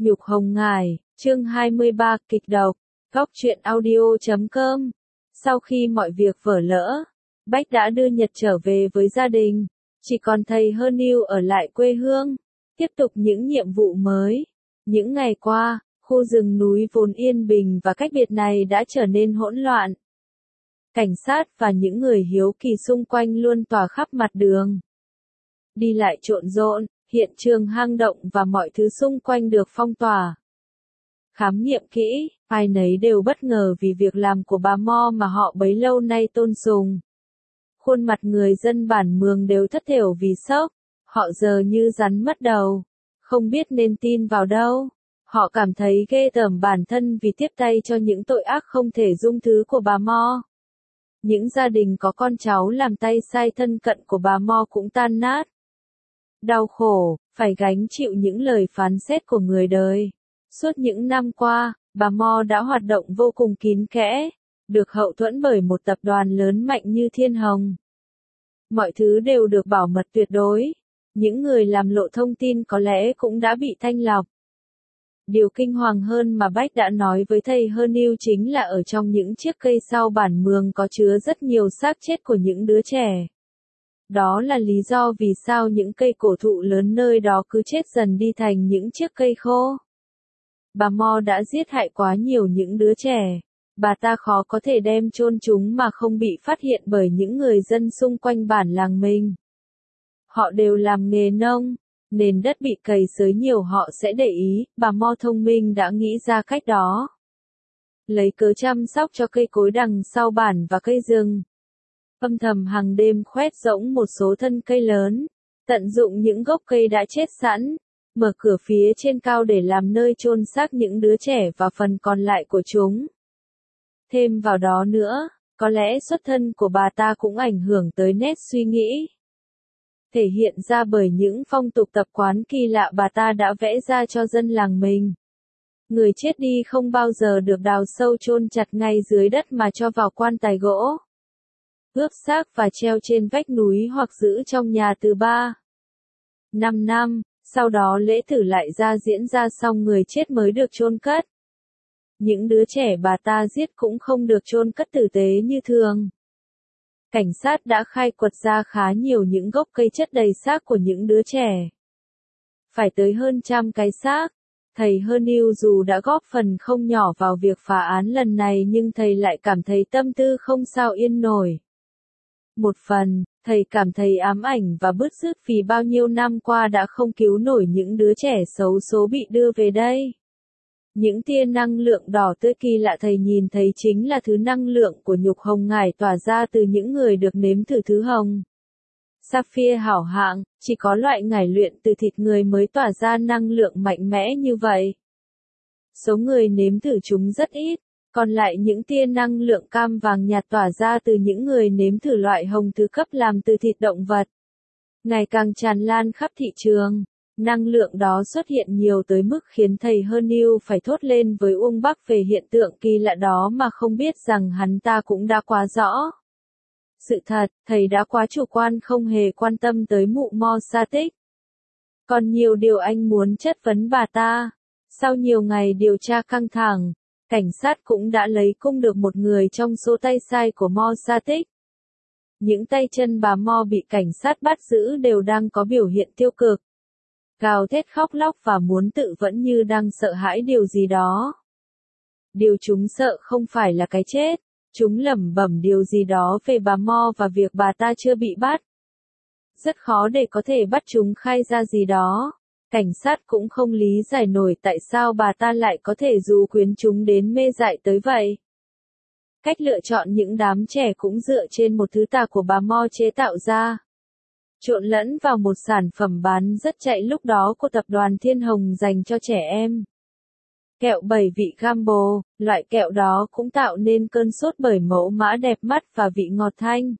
Nhục Hồng Ngải, chương 23, kịch độc, góc truyện audio.com. Sau khi mọi việc vỡ lỡ, Bách đã đưa Nhật trở về với gia đình, chỉ còn thầy Hơn Yêu ở lại quê hương, tiếp tục những nhiệm vụ mới. Những ngày qua, khu rừng núi vốn yên bình và cách biệt này đã trở nên hỗn loạn. Cảnh sát và những người hiếu kỳ xung quanh luôn tỏa khắp mặt đường. Đi lại trộn rộn, hiện trường hang động và mọi thứ xung quanh được phong tỏa. Khám nghiệm kỹ, ai nấy đều bất ngờ vì việc làm của bà Mo mà họ bấy lâu nay tôn sùng. Khuôn mặt người dân bản Mường đều thất thểu vì sốc, họ giờ như rắn mất đầu, không biết nên tin vào đâu. Họ cảm thấy ghê tởm bản thân vì tiếp tay cho những tội ác không thể dung thứ của bà Mo. Những gia đình có con cháu làm tay sai thân cận của bà Mo cũng tan nát. Đau khổ, phải gánh chịu những lời phán xét của người đời. Suốt những năm qua, bà Mo đã hoạt động vô cùng kín kẽ, được hậu thuẫn bởi một tập đoàn lớn mạnh như Thiên Hồng. Mọi thứ đều được bảo mật tuyệt đối. Những người làm lộ thông tin có lẽ cũng đã bị thanh lọc. Điều kinh hoàng hơn mà Bách đã nói với thầy Hơn Yêu chính là ở trong những chiếc cây sau bản Mường có chứa rất nhiều xác chết của những đứa trẻ. Đó là lý do vì sao những cây cổ thụ lớn nơi đó cứ chết dần đi thành những chiếc cây khô. Bà Mo đã giết hại quá nhiều những đứa trẻ. Bà ta khó có thể đem chôn chúng mà không bị phát hiện bởi những người dân xung quanh bản làng mình. Họ đều làm nghề nông, nền đất bị cày xới nhiều họ sẽ để ý, bà Mo thông minh đã nghĩ ra cách đó. Lấy cớ chăm sóc cho cây cối đằng sau bản và cây rừng. Âm thầm hàng đêm khoét rỗng một số thân cây lớn, tận dụng những gốc cây đã chết sẵn, mở cửa phía trên cao để làm nơi chôn xác những đứa trẻ và phần còn lại của chúng. Thêm vào đó nữa, có lẽ xuất thân của bà ta cũng ảnh hưởng tới nét suy nghĩ. Thể hiện ra bởi những phong tục tập quán kỳ lạ bà ta đã vẽ ra cho dân làng mình. Người chết đi không bao giờ được đào sâu chôn chặt ngay dưới đất mà cho vào quan tài gỗ. Ướp xác và treo trên vách núi hoặc giữ trong nhà từ 3-5 năm, sau đó lễ tử lại diễn ra xong người chết mới được chôn cất. Những đứa trẻ bà ta giết cũng không được chôn cất tử tế như thường. Cảnh sát đã khai quật ra khá nhiều những gốc cây chất đầy xác của những đứa trẻ. Phải tới hơn 100 cái xác. Thầy Hơn Yêu dù đã góp phần không nhỏ vào việc phá án lần này nhưng thầy lại cảm thấy tâm tư không sao yên nổi. Một phần, thầy cảm thấy ám ảnh và bứt rứt vì bao nhiêu năm qua đã không cứu nổi những đứa trẻ xấu số bị đưa về đây. Những tia năng lượng đỏ tươi kỳ lạ thầy nhìn thấy chính là thứ năng lượng của Nhục Hồng Ngải tỏa ra từ những người được nếm thử thứ hồng. Sapphire hảo hạng, chỉ có loại ngải luyện từ thịt người mới tỏa ra năng lượng mạnh mẽ như vậy. Số người nếm thử chúng rất ít, còn lại những tia năng lượng cam vàng nhạt tỏa ra từ những người nếm thử loại hồng thứ cấp làm từ thịt động vật. Ngày càng tràn lan khắp thị trường. Năng lượng đó xuất hiện nhiều tới mức khiến thầy Hơn Yêu phải thốt lên với Uông Bắc về hiện tượng kỳ lạ đó mà không biết rằng hắn ta cũng đã quá rõ. Sự thật, thầy đã quá chủ quan không hề quan tâm tới mụ Mo Sa Tích. Còn nhiều điều anh muốn chất vấn bà ta. Sau nhiều ngày điều tra căng thẳng, cảnh sát cũng đã lấy cung được một người trong số tay sai của Mo Sa Tích. Những tay chân bà Mo bị cảnh sát bắt giữ đều đang có biểu hiện tiêu cực. Gào thét khóc lóc và muốn tự vẫn như đang sợ hãi điều gì đó. Điều chúng sợ không phải là cái chết, chúng lẩm bẩm điều gì đó về bà Mo và việc bà ta chưa bị bắt. Rất khó để có thể bắt chúng khai ra gì đó. Cảnh sát cũng không lý giải nổi tại sao bà ta lại có thể dụ quyến chúng đến mê dại tới vậy. Cách lựa chọn những đám trẻ cũng dựa trên một thứ tà của bà Mo chế tạo ra. Trộn lẫn vào một sản phẩm bán rất chạy lúc đó của tập đoàn Thiên Hồng dành cho trẻ em. Kẹo 7 vị Gambo, loại kẹo đó cũng tạo nên cơn sốt bởi mẫu mã đẹp mắt và vị ngọt thanh.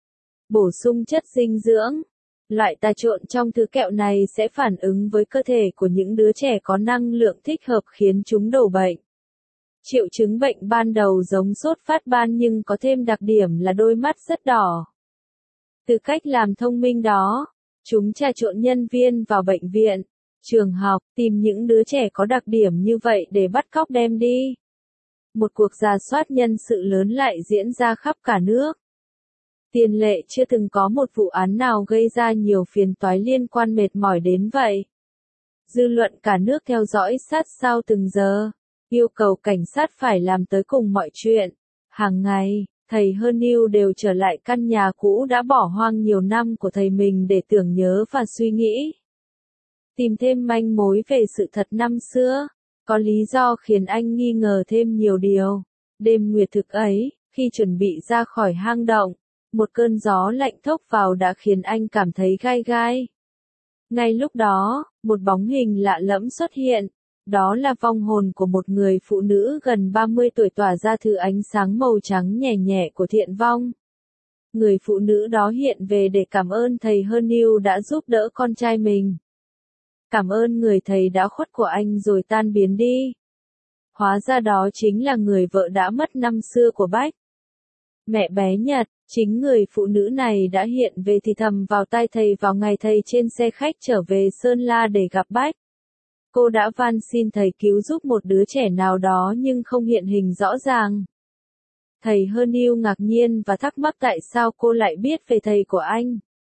Bổ sung chất dinh dưỡng. Loại tà trộn trong thứ kẹo này sẽ phản ứng với cơ thể của những đứa trẻ có năng lượng thích hợp khiến chúng đổ bệnh. Triệu chứng bệnh ban đầu giống sốt phát ban nhưng có thêm đặc điểm là đôi mắt rất đỏ. Từ cách làm thông minh đó, chúng trà trộn nhân viên vào bệnh viện, trường học, tìm những đứa trẻ có đặc điểm như vậy để bắt cóc đem đi. Một cuộc rà soát nhân sự lớn lại diễn ra khắp cả nước. Tiền lệ chưa từng có một vụ án nào gây ra nhiều phiền toái liên quan mệt mỏi đến vậy. Dư luận cả nước theo dõi sát sao từng giờ, yêu cầu cảnh sát phải làm tới cùng mọi chuyện. Hàng ngày, thầy Hân đều trở lại căn nhà cũ đã bỏ hoang nhiều năm của thầy mình để tưởng nhớ và suy nghĩ. Tìm thêm manh mối về sự thật năm xưa, có lý do khiến anh nghi ngờ thêm nhiều điều. Đêm nguyệt thực ấy, khi chuẩn bị ra khỏi hang động, một cơn gió lạnh thốc vào đã khiến anh cảm thấy gai gai. Ngay lúc đó, một bóng hình lạ lẫm xuất hiện. Đó là vong hồn của một người phụ nữ gần 30 tuổi tỏa ra thứ ánh sáng màu trắng nhẹ nhẹ của thiện vong. Người phụ nữ đó hiện về để cảm ơn thầy Hân đã giúp đỡ con trai mình. Cảm ơn người thầy đã khuất của anh rồi tan biến đi. Hóa ra đó chính là người vợ đã mất năm xưa của Bách. Mẹ bé Nhật, chính người phụ nữ này đã hiện về thì thầm vào tai thầy vào ngày thầy trên xe khách trở về Sơn La để gặp Bách. Cô đã van xin thầy cứu giúp một đứa trẻ nào đó nhưng không hiện hình rõ ràng. Thầy Hân ngạc nhiên và thắc mắc tại sao cô lại biết về thầy của anh.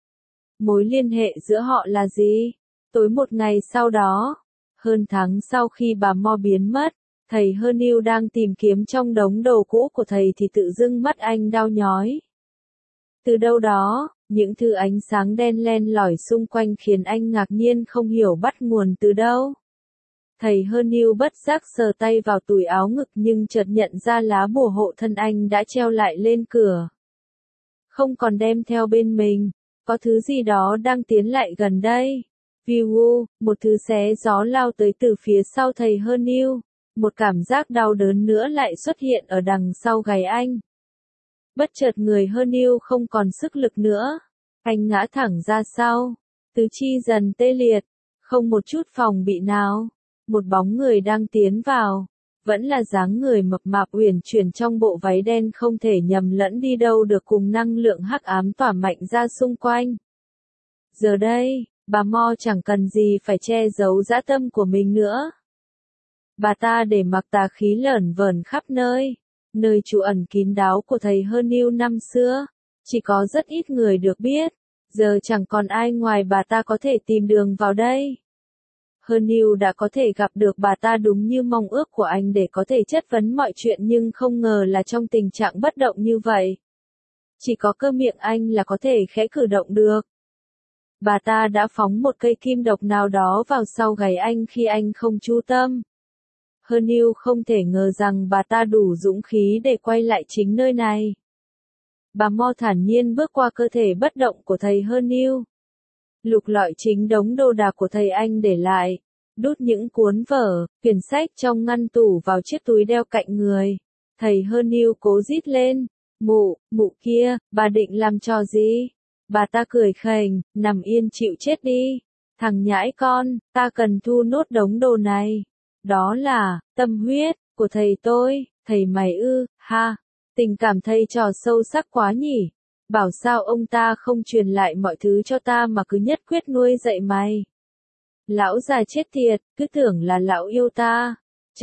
Mối liên hệ giữa họ là gì? Tối một ngày sau đó, hơn tháng sau khi bà Mo biến mất, thầy Hân đang tìm kiếm trong đống đồ cũ của thầy thì tự dưng mắt anh đau nhói. Từ đâu đó, những thứ ánh sáng đen len lỏi xung quanh khiến anh ngạc nhiên không hiểu bắt nguồn từ đâu. Thầy Hân bất giác sờ tay vào túi áo ngực nhưng chợt nhận ra lá bùa hộ thân anh đã treo lại lên cửa. Không còn đem theo bên mình, có thứ gì đó đang tiến lại gần đây. Viu, một thứ xé gió lao tới từ phía sau thầy Hân. Một cảm giác đau đớn nữa lại xuất hiện ở đằng sau gáy anh. Bất chợt người Hân không còn sức lực nữa. Anh ngã thẳng ra sau. Tứ chi dần tê liệt. Không một chút phòng bị nào. Một bóng người đang tiến vào. Vẫn là dáng người mập mạp uyển chuyển trong bộ váy đen không thể nhầm lẫn đi đâu được cùng năng lượng hắc ám tỏa mạnh ra xung quanh. Giờ đây, bà Mo chẳng cần gì phải che giấu dã tâm của mình nữa. Bà ta để mặc tà khí lởn vởn khắp nơi. Nơi trú ẩn kín đáo của thầy Hân năm xưa. Chỉ có rất ít người được biết. Giờ chẳng còn ai ngoài bà ta có thể tìm đường vào đây. Hân đã có thể gặp được bà ta đúng như mong ước của anh để có thể chất vấn mọi chuyện nhưng không ngờ là trong tình trạng bất động như vậy. Chỉ có cơ miệng anh là có thể khẽ cử động được. Bà ta đã phóng một cây kim độc nào đó vào sau gáy anh khi anh không chú tâm. Hân không thể ngờ rằng bà ta đủ dũng khí để quay lại chính nơi này. Bà Mo thản nhiên bước qua cơ thể bất động của thầy Hân. Lục lọi chính đống đồ đạc của thầy anh để lại. Đút những cuốn vở, quyển sách trong ngăn tủ vào chiếc túi đeo cạnh người. Thầy Hân cố rít lên. Mụ kia, bà định làm trò gì? Bà ta cười khềnh, nằm yên chịu chết đi. Thằng nhãi con, ta cần thu nốt đống đồ này. Đó là, tâm huyết, của thầy tôi, thầy mày ư, ha. Tình cảm thầy trò sâu sắc quá nhỉ. Bảo sao ông ta không truyền lại mọi thứ cho ta mà cứ nhất quyết nuôi dạy mày. Lão già chết tiệt, cứ tưởng là lão yêu ta.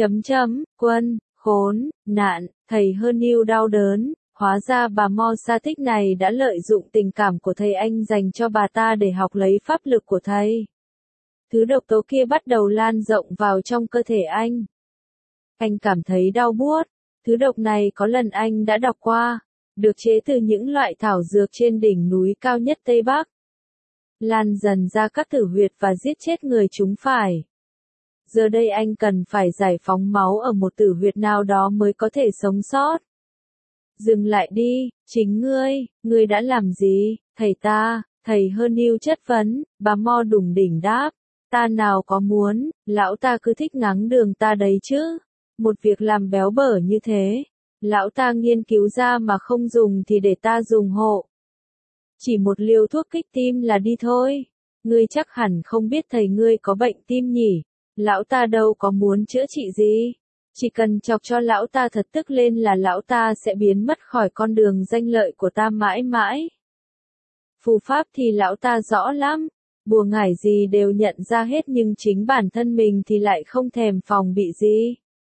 Quân, khốn, nạn, thầy Hân đau đớn. Hóa ra bà Mo Sa Tích này đã lợi dụng tình cảm của thầy anh dành cho bà ta để học lấy pháp lực của thầy. Thứ độc tố kia bắt đầu lan rộng vào trong cơ thể anh. Anh cảm thấy đau buốt. Thứ độc này có lần anh đã đọc qua. Được chế từ những loại thảo dược trên đỉnh núi cao nhất Tây Bắc. Lan dần ra các tử huyệt và giết chết người chúng phải. Giờ đây anh cần phải giải phóng máu ở một tử huyệt nào đó mới có thể sống sót. Dừng lại đi, chính ngươi đã làm gì, thầy Hân chất vấn, bà Mo đủng đỉnh đáp, ta nào có muốn, lão ta cứ thích ngáng đường ta đấy chứ, một việc làm béo bở như thế, lão ta nghiên cứu ra mà không dùng thì để ta dùng hộ. Chỉ một liều thuốc kích tim là đi thôi, ngươi chắc hẳn không biết thầy ngươi có bệnh tim nhỉ, lão ta đâu có muốn chữa trị gì. Chỉ cần chọc cho lão ta thật tức lên là lão ta sẽ biến mất khỏi con đường danh lợi của ta mãi mãi. Phù pháp thì lão ta rõ lắm, bùa ngải gì đều nhận ra hết nhưng chính bản thân mình thì lại không thèm phòng bị gì.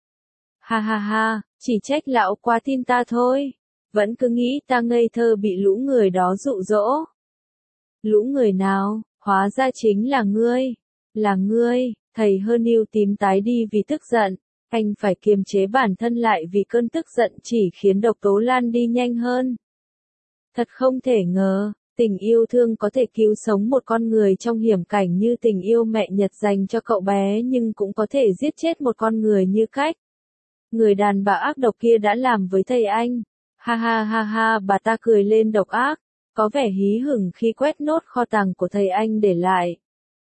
Ha ha ha, chỉ trách lão quá tin ta thôi, vẫn cứ nghĩ ta ngây thơ bị lũ người đó dụ dỗ. Lũ người nào, hóa ra chính là ngươi, thầy Hơn Yêu tím tái đi vì tức giận, anh phải kiềm chế bản thân lại vì cơn tức giận chỉ khiến độc tố lan đi nhanh hơn. Thật không thể ngờ, tình yêu thương có thể cứu sống một con người trong hiểm cảnh như tình yêu mẹ Nhật dành cho cậu bé nhưng cũng có thể giết chết một con người như Cách. Người đàn bà ác độc kia đã làm với thầy anh. Ha ha ha ha, bà ta cười lên độc ác, có vẻ hí hửng khi quét nốt kho tàng của thầy anh để lại.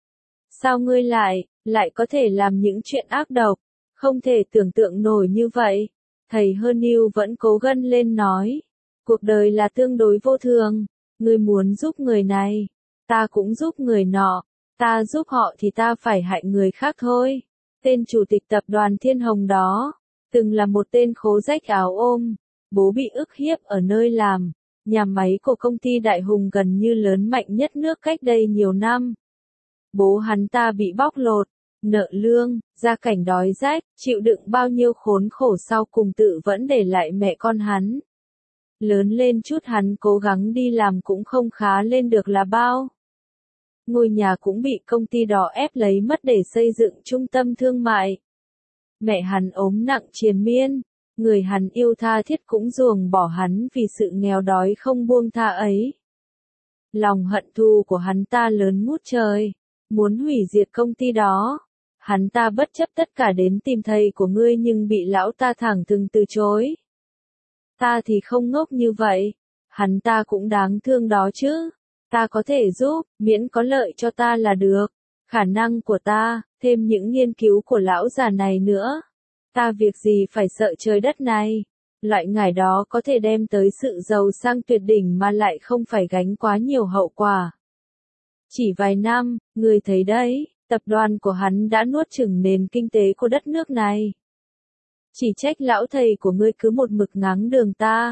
Sao ngươi lại có thể làm những chuyện ác độc, không thể tưởng tượng nổi như vậy. Thầy Hơn Yêu vẫn cố gân lên nói, cuộc đời là tương đối vô thường, ngươi muốn giúp người này, ta cũng giúp người nọ, ta giúp họ thì ta phải hại người khác thôi. Tên chủ tịch tập đoàn Thiên Hồng đó, từng là một tên khố rách áo ôm, bố bị ức hiếp ở nơi làm, nhà máy của công ty Đại Hùng gần như lớn mạnh nhất nước cách đây nhiều năm. Bố hắn ta bị bóc lột, nợ lương, gia cảnh đói rách, chịu đựng bao nhiêu khốn khổ sau cùng tự vẫn để lại mẹ con hắn. Lớn lên chút hắn cố gắng đi làm cũng không khá lên được là bao. Ngôi nhà cũng bị công ty đó ép lấy mất để xây dựng trung tâm thương mại. Mẹ hắn ốm nặng triền miên, người hắn yêu tha thiết cũng ruồng bỏ hắn vì sự nghèo đói không buông tha ấy. Lòng hận thù của hắn ta lớn ngút trời, muốn hủy diệt công ty đó. Hắn ta bất chấp tất cả đến tìm thầy của ngươi nhưng bị lão ta thẳng thừng từ chối. Ta thì không ngốc như vậy, hắn ta cũng đáng thương đó chứ. Ta có thể giúp, miễn có lợi cho ta là được. Khả năng của ta, thêm những nghiên cứu của lão già này nữa. Ta việc gì phải sợ trời đất này. Loại ngải đó có thể đem tới sự giàu sang tuyệt đỉnh mà lại không phải gánh quá nhiều hậu quả. Chỉ vài năm, người thấy đấy, tập đoàn của hắn đã nuốt chửng nền kinh tế của đất nước này. Chỉ trách lão thầy của ngươi cứ một mực ngáng đường ta.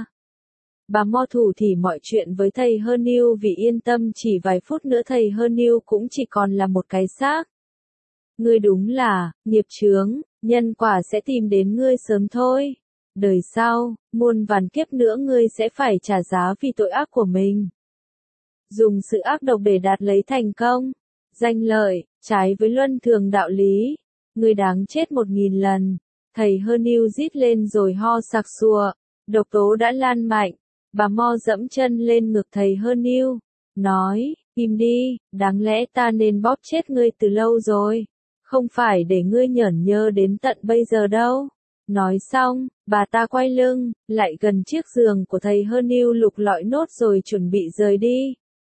Bà Mo thủ thỉ mọi chuyện với thầy Hơn Yêu vì yên tâm chỉ vài phút nữa thầy Hơn Yêu cũng chỉ còn là một cái xác. Ngươi đúng là, nghiệp chướng, nhân quả sẽ tìm đến ngươi sớm thôi. Đời sau, muôn vàn kiếp nữa ngươi sẽ phải trả giá vì tội ác của mình. Dùng sự ác độc để đạt lấy thành công, danh lợi, trái với luân thường đạo lý. Ngươi đáng chết 1000 lần. Thầy Hơn Yêu rít lên rồi ho sặc sụa, độc tố đã lan mạnh. Bà Mo dẫm chân lên ngực thầy Hơn Yêu, nói, im đi, đáng lẽ ta nên bóp chết ngươi từ lâu rồi, không phải để ngươi nhởn nhơ đến tận bây giờ đâu. Nói xong, bà ta quay lưng, lại gần chiếc giường của thầy Hơn Yêu lục lọi nốt rồi chuẩn bị rời đi.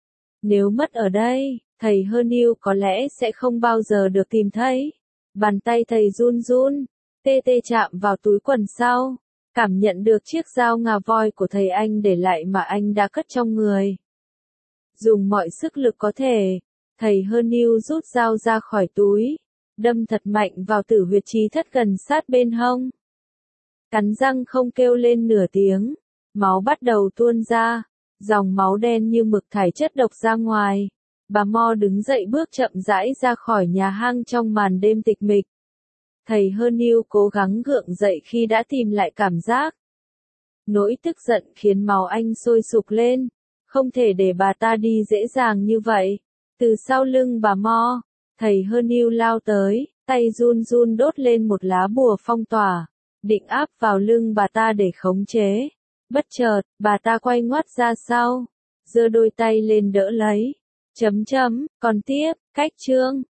Nếu mất ở đây, thầy Hơn Yêu có lẽ sẽ không bao giờ được tìm thấy. Bàn tay thầy run run, tê tê chạm vào túi quần sau. Cảm nhận được chiếc dao ngà voi của thầy anh để lại mà anh đã cất trong người. Dùng mọi sức lực có thể, thầy Hơn Yêu rút dao ra khỏi túi, đâm thật mạnh vào tử huyệt chí thất gần sát bên hông. Cắn răng không kêu lên nửa tiếng, máu bắt đầu tuôn ra, dòng máu đen như mực thải chất độc ra ngoài. Bà Mo đứng dậy bước chậm rãi ra khỏi nhà hang trong màn đêm tịch mịch. Thầy Hơn Yêu cố gắng gượng dậy khi đã tìm lại cảm giác. Nỗi tức giận khiến máu anh sôi sục lên, không thể để bà ta đi dễ dàng như vậy. Từ sau lưng bà Mo, thầy Hơn Yêu lao tới, tay run run đốt lên một lá bùa phong tỏa, định áp vào lưng bà ta để khống chế. Bất chợt, bà ta quay ngoắt ra sau, giơ đôi tay lên đỡ lấy. Còn tiếp, Cách chương